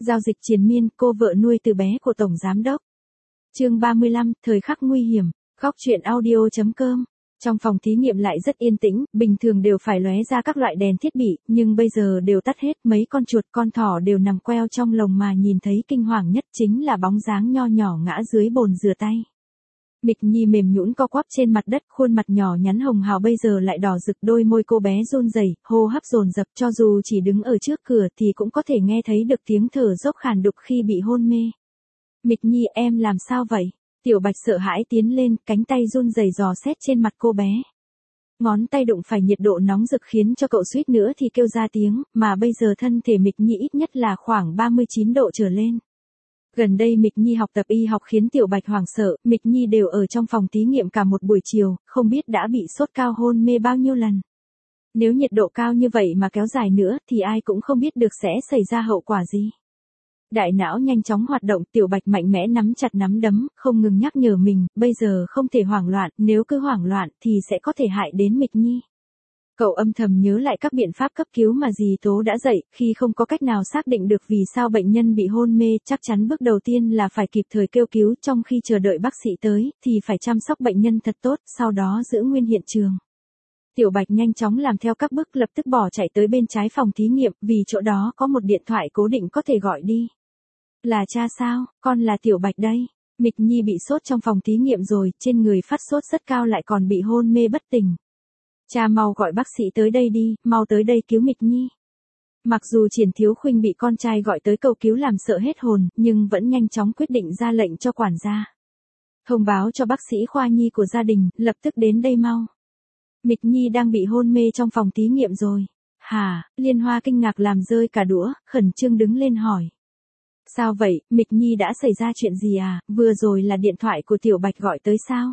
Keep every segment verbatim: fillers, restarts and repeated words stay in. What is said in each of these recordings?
Giao dịch triền miên, cô vợ nuôi từ bé của Tổng Giám đốc. Chương ba mươi lăm, thời khắc nguy hiểm, góc truyện audio chấm com. Trong phòng thí nghiệm lại rất yên tĩnh, bình thường đều phải lóe ra các loại đèn thiết bị, nhưng bây giờ đều tắt hết, mấy con chuột con thỏ đều nằm queo trong lồng mà nhìn thấy kinh hoàng nhất chính là bóng dáng nho nhỏ ngã dưới bồn rửa tay. Mịch Nhi mềm nhũn co quắp trên mặt đất, khuôn mặt nhỏ nhắn hồng hào bây giờ lại đỏ rực, đôi môi cô bé run rẩy, hô hấp dồn dập, cho dù chỉ đứng ở trước cửa thì cũng có thể nghe thấy được tiếng thở dốc khàn đục khi bị hôn mê. Mịch Nhi, em làm sao vậy? Tiểu Bạch sợ hãi tiến lên, cánh tay run rẩy dò xét trên mặt cô bé. Ngón tay đụng phải nhiệt độ nóng rực khiến cho cậu suýt nữa thì kêu ra tiếng, mà bây giờ thân thể Mịch Nhi ít nhất là khoảng ba mươi chín độ trở lên. Gần đây Mịch Nhi học tập y học khiến Tiểu Bạch hoảng sợ, Mịch Nhi đều ở trong phòng thí nghiệm cả một buổi chiều, không biết đã bị sốt cao hôn mê bao nhiêu lần. Nếu nhiệt độ cao như vậy mà kéo dài nữa thì ai cũng không biết được sẽ xảy ra hậu quả gì. Đại não nhanh chóng hoạt động, Tiểu Bạch mạnh mẽ nắm chặt nắm đấm, không ngừng nhắc nhở mình, bây giờ không thể hoảng loạn, nếu cứ hoảng loạn thì sẽ có thể hại đến Mịch Nhi. Cậu âm thầm nhớ lại các biện pháp cấp cứu mà dì Tố đã dạy, khi không có cách nào xác định được vì sao bệnh nhân bị hôn mê, chắc chắn bước đầu tiên là phải kịp thời kêu cứu, trong khi chờ đợi bác sĩ tới, thì phải chăm sóc bệnh nhân thật tốt, sau đó giữ nguyên hiện trường. Tiểu Bạch nhanh chóng làm theo các bước, lập tức bỏ chạy tới bên trái phòng thí nghiệm, vì chỗ đó có một điện thoại cố định có thể gọi đi. Là cha sao, con là Tiểu Bạch đây. Mịch Nhi bị sốt trong phòng thí nghiệm rồi, trên người phát sốt rất cao lại còn bị hôn mê bất tỉnh. Cha mau gọi bác sĩ tới đây đi, mau tới đây cứu Mịch Nhi. Mặc dù Triển Thiếu Khuynh bị con trai gọi tới cầu cứu làm sợ hết hồn, nhưng vẫn nhanh chóng quyết định ra lệnh cho quản gia. Thông báo cho bác sĩ khoa nhi của gia đình, lập tức đến đây mau. Mịch Nhi đang bị hôn mê trong phòng thí nghiệm rồi. Hả? Liên Hoa kinh ngạc làm rơi cả đũa, khẩn trương đứng lên hỏi. Sao vậy, Mịch Nhi đã xảy ra chuyện gì à, vừa rồi là điện thoại của Tiểu Bạch gọi tới sao?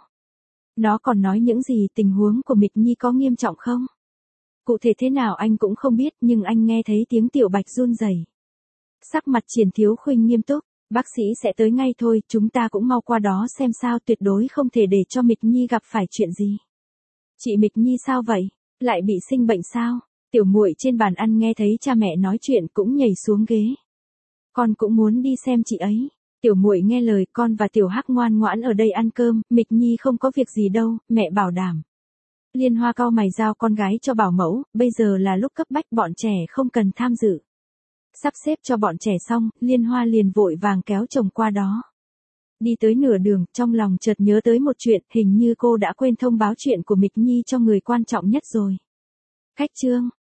Nó còn nói những gì, tình huống của Mịch Nhi có nghiêm trọng không? Cụ thể thế nào anh cũng không biết, nhưng anh nghe thấy tiếng Tiểu Bạch run rẩy. Sắc mặt Triển Thiếu Khuynh nghiêm túc, bác sĩ sẽ tới ngay thôi, chúng ta cũng mau qua đó xem sao, tuyệt đối không thể để cho Mịch Nhi gặp phải chuyện gì. Chị Mịch Nhi sao vậy? Lại bị sinh bệnh sao? Tiểu muội trên bàn ăn nghe thấy cha mẹ nói chuyện cũng nhảy xuống ghế. Con cũng muốn đi xem chị ấy. Tiểu muội nghe lời, con và Tiểu Hắc ngoan ngoãn ở đây ăn cơm, Mịch Nhi không có việc gì đâu, mẹ bảo đảm. Liên Hoa cau mày giao con gái cho bảo mẫu, bây giờ là lúc cấp bách, bọn trẻ không cần tham dự. Sắp xếp cho bọn trẻ xong, Liên Hoa liền vội vàng kéo chồng qua đó. Đi tới nửa đường, trong lòng chợt nhớ tới một chuyện, hình như cô đã quên thông báo chuyện của Mịch Nhi cho người quan trọng nhất rồi. Cách chương,